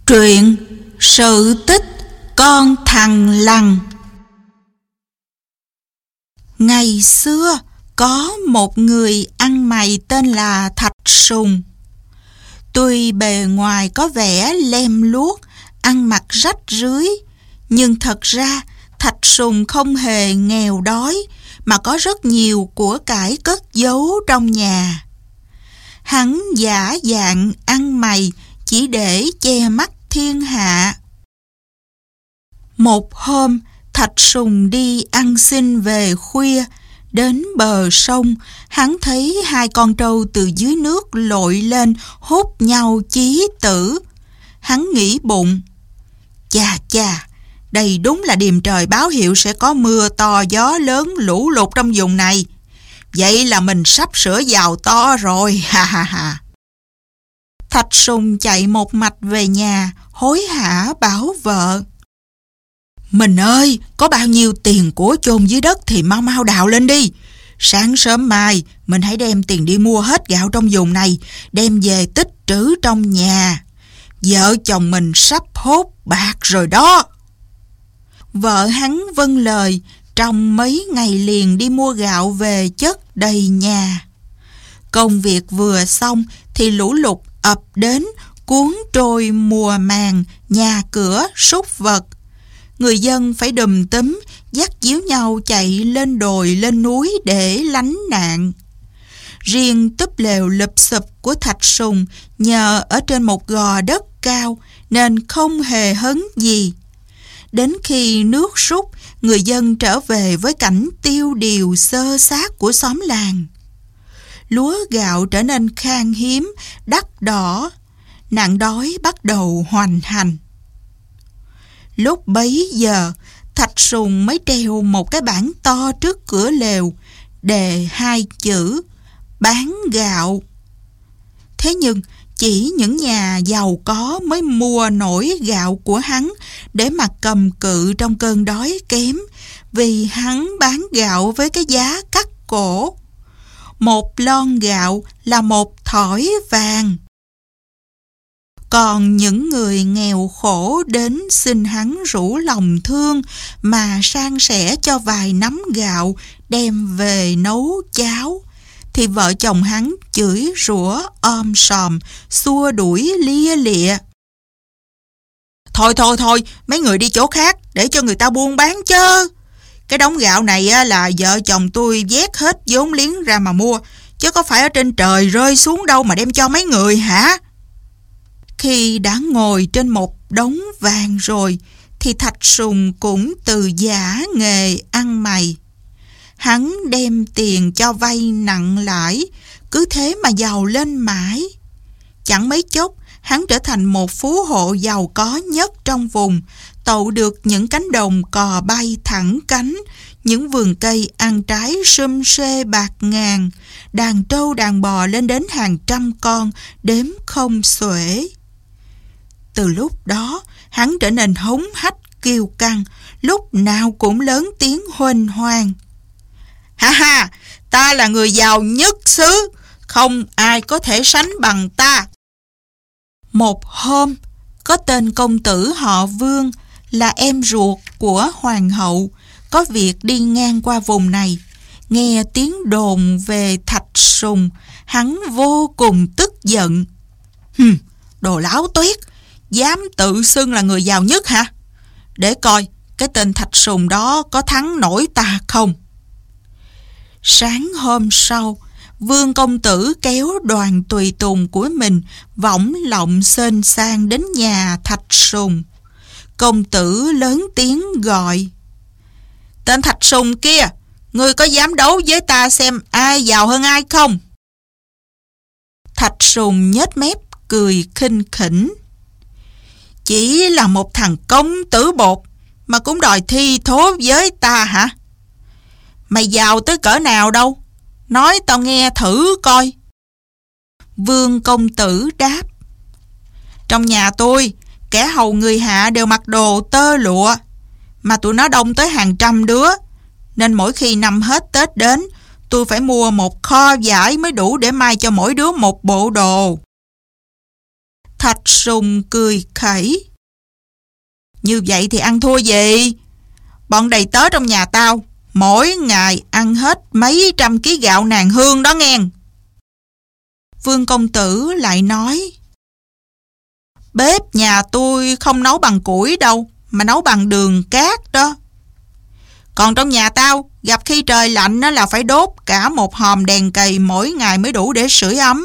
Truyện Sự Tích Con Thằn Lằn. Ngày xưa có một người ăn mày tên là Thạch Sùng. Tuy bề ngoài có vẻ lem luốc, ăn mặc rách rưới, nhưng thật ra Thạch Sùng không hề nghèo đói, mà có rất nhiều của cải cất giấu trong nhà. Hắn giả dạng ăn mày chỉ để che mắt thiên hạ. Một hôm, Thạch Sùng đi ăn xin về khuya, đến bờ sông, hắn thấy hai con trâu từ dưới nước lội lên hút nhau chí tử. Hắn nghĩ bụng, chà, đây đúng là điềm trời báo hiệu sẽ có mưa to gió lớn lũ lụt trong vùng này. Vậy là mình sắp sửa giàu to rồi, ha ha ha. Thạch Sùng chạy một mạch về nhà, hối hả bảo vợ: Mình ơi, có bao nhiêu tiền của chôn dưới đất thì mau mau đào lên đi. Sáng sớm mai, mình hãy đem tiền đi mua hết gạo trong vùng này, đem về tích trữ trong nhà. Vợ chồng mình sắp hốt bạc rồi đó. Vợ hắn vâng lời, trong mấy ngày liền đi mua gạo về chất đầy nhà. Công việc vừa xong thì lũ lụt ập đến, cuốn trôi mùa màng, nhà cửa, súc vật. Người dân phải đùm túm, dắt díu nhau chạy lên đồi lên núi để lánh nạn. Riêng túp lều lụp xụp của Thạch Sùng nhờ ở trên một gò đất cao nên không hề hấn gì. Đến khi nước rút, người dân trở về với cảnh tiêu điều xơ xác của xóm làng. Lúa gạo trở nên khan hiếm, đắt đỏ, nạn đói bắt đầu hoành hành. Lúc bấy giờ, Thạch Sùng mới treo một cái bảng to trước cửa lều, đề hai chữ bán gạo. Thế nhưng chỉ những nhà giàu có mới mua nổi gạo của hắn để mà cầm cự trong cơn đói kém, vì hắn bán gạo với cái giá cắt cổ. Một lon gạo là một thỏi vàng. Còn những người nghèo khổ đến xin hắn rủ lòng thương mà san sẻ cho vài nắm gạo đem về nấu cháo, thì vợ chồng hắn chửi rủa om sòm, xua đuổi lia lịa. Thôi, mấy người đi chỗ khác để cho người ta buôn bán chứ. Cái đống gạo này là vợ chồng tôi vét hết vốn liếng ra mà mua, chứ có phải ở trên trời rơi xuống đâu mà đem cho mấy người hả? Khi đã ngồi trên một đống vàng rồi, thì Thạch Sùng cũng từ giả nghề ăn mày. Hắn đem tiền cho vay nặng lãi, cứ thế mà giàu lên mãi. Chẳng mấy chốc, hắn trở thành một phú hộ giàu có nhất trong vùng, tậu được những cánh đồng cò bay thẳng cánh, những vườn cây ăn trái sum xê bạc ngàn, đàn trâu đàn bò lên đến hàng trăm con, đếm không xuể. Từ lúc đó, hắn trở nên hống hách kiêu căng, lúc nào cũng lớn tiếng huênh hoang. Ha, ta là người giàu nhất xứ, không ai có thể sánh bằng ta. Một hôm, có tên công tử họ Vương, là em ruột của hoàng hậu, có việc đi ngang qua vùng này. Nghe tiếng đồn về Thạch Sùng, hắn vô cùng tức giận. Đồ láo tuét, dám tự xưng là người giàu nhất hả? Để coi cái tên Thạch Sùng đó có thắng nổi ta không. Sáng hôm sau, Vương công tử kéo đoàn tùy tùng của mình võng lọng xên sang đến nhà Thạch Sùng. Công tử lớn tiếng gọi: Tên Thạch Sùng kia, ngươi có dám đấu với ta xem ai giàu hơn ai không? Thạch Sùng nhếch mép cười khinh khỉnh: Chỉ là một thằng công tử bột mà cũng đòi thi thố với ta hả? Mày giàu tới cỡ nào đâu? Nói tao nghe thử coi. Vương công tử đáp: Trong nhà tôi, kẻ hầu người hạ đều mặc đồ tơ lụa, mà tụi nó đông tới hàng trăm đứa, nên mỗi khi năm hết Tết đến, tôi phải mua một kho vải mới đủ để may cho mỗi đứa một bộ đồ. Thạch Sùng cười khẩy. Như vậy thì ăn thua gì? Bọn đầy tớ trong nhà tao mỗi ngày ăn hết mấy trăm ký gạo nàng hương đó nghe. Vương công tử lại nói, bếp nhà tôi không nấu bằng củi đâu, mà nấu bằng đường cát đó. Còn trong nhà tao, gặp khi trời lạnh là phải đốt cả một hòm đèn cầy mỗi ngày mới đủ để sưởi ấm.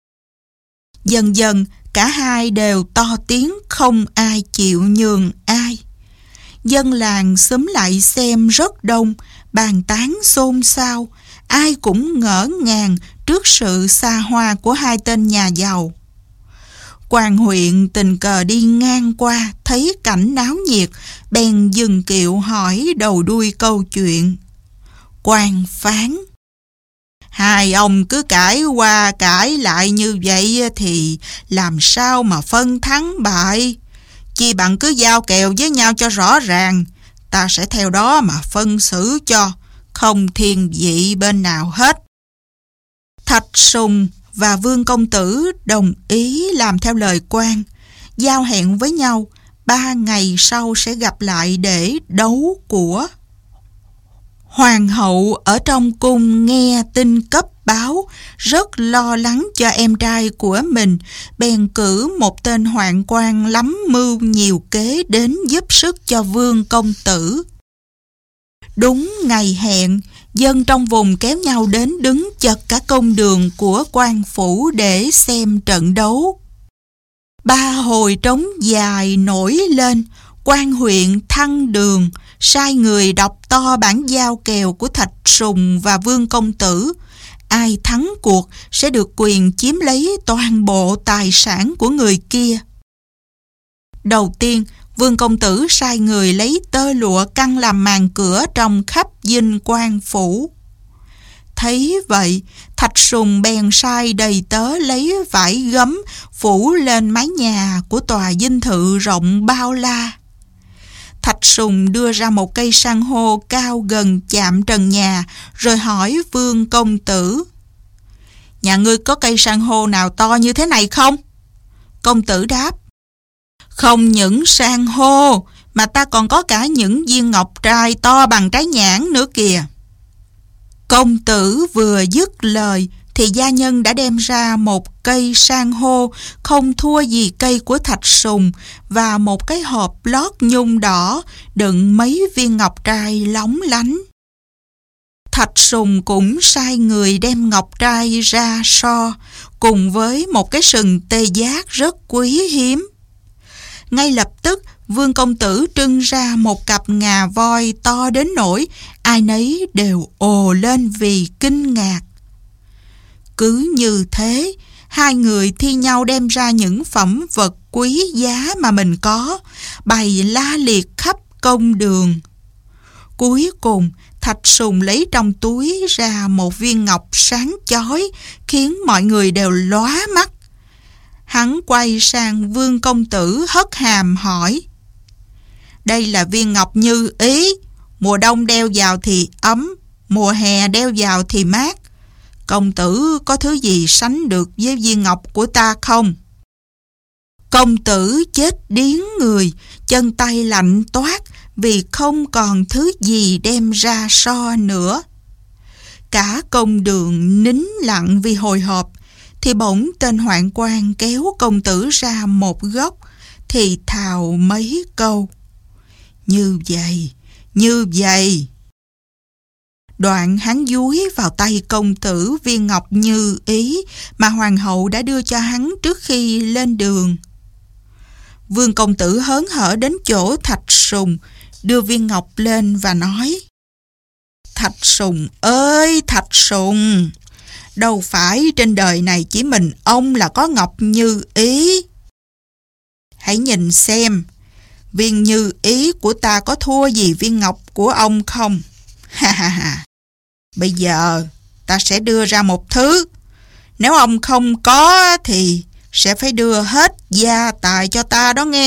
Dần dần, cả hai đều to tiếng, không ai chịu nhường ai. Dân làng xúm lại xem rất đông, bàn tán xôn xao, ai cũng ngỡ ngàng trước sự xa hoa của hai tên nhà giàu. Quan huyện tình cờ đi ngang qua, thấy cảnh náo nhiệt, bèn dừng kiệu hỏi đầu đuôi câu chuyện. Quan phán, hai ông cứ cãi qua cãi lại như vậy thì làm sao mà phân thắng bại? Chi bằng cứ giao kèo với nhau cho rõ ràng, ta sẽ theo đó mà phân xử cho, không thiên vị bên nào hết. Thạch Sùng và Vương công tử đồng ý làm theo lời quan, giao hẹn với nhau 3 ngày sau sẽ gặp lại để đấu của. Hoàng hậu ở trong cung nghe tin cấp báo, rất lo lắng cho em trai của mình, bèn cử một tên hoạn quan lắm mưu nhiều kế đến giúp sức cho Vương công tử. Đúng ngày hẹn, dân trong vùng kéo nhau đến đứng chật cả công đường của quan phủ để xem trận đấu. 3 hồi trống dài nổi lên, quan huyện Thăng Đường sai người đọc to bản giao kèo của Thạch Sùng và Vương công tử. Ai thắng cuộc sẽ được quyền chiếm lấy toàn bộ tài sản của người kia. Đầu tiên, Vương công tử sai người lấy tơ lụa căng làm màn cửa trong khắp dinh quan phủ. Thấy vậy, Thạch Sùng bèn sai đầy tớ lấy vải gấm phủ lên mái nhà của tòa dinh thự rộng bao la. Thạch Sùng đưa ra một cây san hô cao gần chạm trần nhà, rồi hỏi Vương công tử, nhà ngươi có cây san hô nào to như thế này không? Công tử đáp, không những san hô, mà ta còn có cả những viên ngọc trai to bằng trái nhãn nữa kìa. Công tử vừa dứt lời, thì gia nhân đã đem ra một cây san hô không thua gì cây của Thạch Sùng và một cái hộp lót nhung đỏ đựng mấy viên ngọc trai lóng lánh. Thạch Sùng cũng sai người đem ngọc trai ra so, cùng với một cái sừng tê giác rất quý hiếm. Ngay lập tức, Vương công tử trưng ra một cặp ngà voi to đến nỗi ai nấy đều ồ lên vì kinh ngạc. Cứ như thế, hai người thi nhau đem ra những phẩm vật quý giá mà mình có, bày la liệt khắp công đường. Cuối cùng, Thạch Sùng lấy trong túi ra một viên ngọc sáng chói, khiến mọi người đều lóa mắt. Hắn quay sang Vương công tử hất hàm hỏi, đây là viên ngọc như ý, mùa đông đeo vào thì ấm, mùa hè đeo vào thì mát. Công tử có thứ gì sánh được với viên ngọc của ta không? Công tử chết điếng người, chân tay lạnh toát vì không còn thứ gì đem ra so nữa. Cả công đường nín lặng vì hồi hộp, thì bỗng tên hoạn quan kéo công tử ra một góc, thì thào mấy câu. Như vậy, như vậy. Đoạn hắn dúi vào tay công tử viên ngọc như ý mà hoàng hậu đã đưa cho hắn trước khi lên đường. Vương công tử hớn hở đến chỗ Thạch Sùng, đưa viên ngọc lên và nói, Thạch Sùng ơi Thạch Sùng, đâu phải trên đời này chỉ mình ông là có ngọc như ý. Hãy nhìn xem, viên như ý của ta có thua gì viên ngọc của ông không? Ha ha ha. Bây giờ ta sẽ đưa ra một thứ, nếu ông không có thì sẽ phải đưa hết gia tài cho ta đó nghe.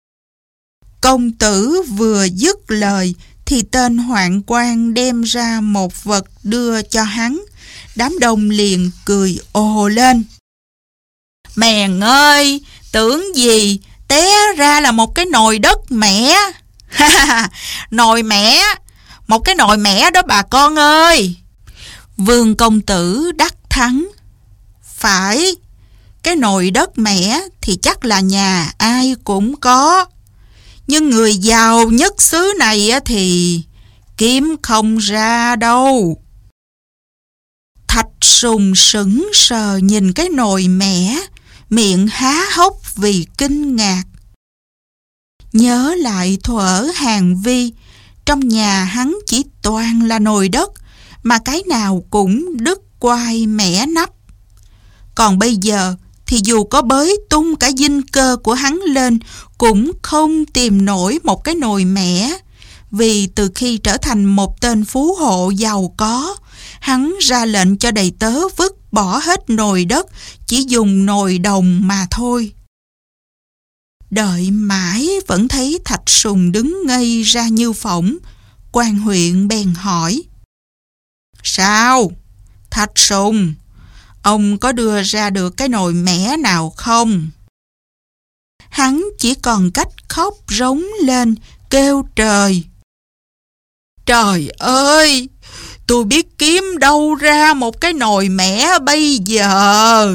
Công tử vừa dứt lời thì tên hoạn quan đem ra một vật đưa cho hắn. Đám đông liền cười ồ lên. Mèn ơi, Tưởng gì té ra là một cái nồi đất mẹ. Nồi mẹ, một cái nồi mẹ đó bà con ơi. Vương công tử đắc thắng. Phải, cái nồi đất mẹ thì chắc là nhà ai cũng có. Nhưng người giàu nhất xứ này thì kiếm không ra đâu. Thạch Sùng sững sờ nhìn cái nồi mẻ, miệng há hốc vì kinh ngạc. Nhớ lại thuở Hàn Vi, trong nhà hắn chỉ toàn là nồi đất, mà cái nào cũng đứt quai mẻ nắp. Còn bây giờ thì dù có bới tung cả dinh cơ của hắn lên, cũng không tìm nổi một cái nồi mẻ. Vì từ khi trở thành một tên phú hộ giàu có, hắn ra lệnh cho đầy tớ vứt bỏ hết nồi đất, chỉ dùng nồi đồng mà thôi. Đợi mãi vẫn thấy Thạch Sùng đứng ngây ra như phỗng. Quan huyện bèn hỏi: Sao, Thạch Sùng, ông có đưa ra được cái nồi mẻ nào không? Hắn chỉ còn cách khóc rống lên, kêu trời. Trời ơi, tôi biết kiếm đâu ra một cái nồi mẻ bây giờ.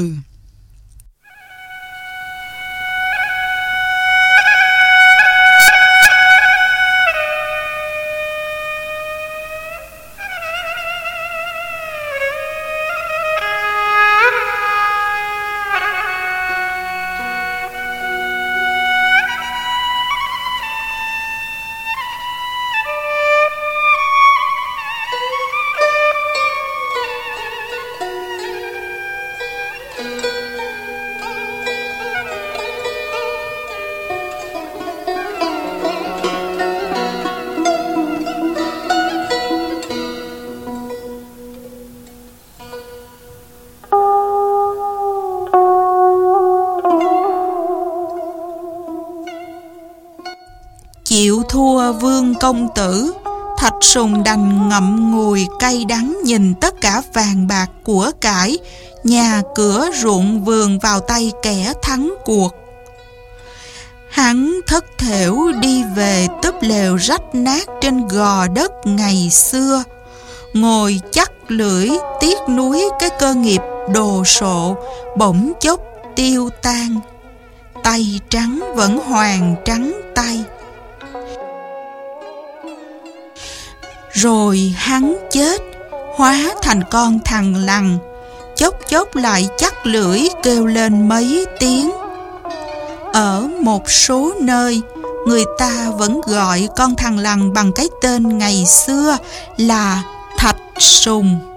Chịu thua Vương công tử, Thạch Sùng đành ngậm ngùi cay đắng nhìn tất cả vàng bạc của cải, nhà cửa ruộng vườn vào tay kẻ thắng cuộc. Hắn thất thểu đi về túp lều rách nát trên gò đất ngày xưa, ngồi chắc lưỡi tiếc nuối cái cơ nghiệp đồ sộ bỗng chốc tiêu tan. Tay trắng vẫn hoàng trắng tay. Rồi hắn chết, hóa thành con thằn lằn, chốc chốc lại chắc lưỡi kêu lên mấy tiếng. Ở một số nơi, người ta vẫn gọi con thằn lằn bằng cái tên ngày xưa là Thạch Sùng.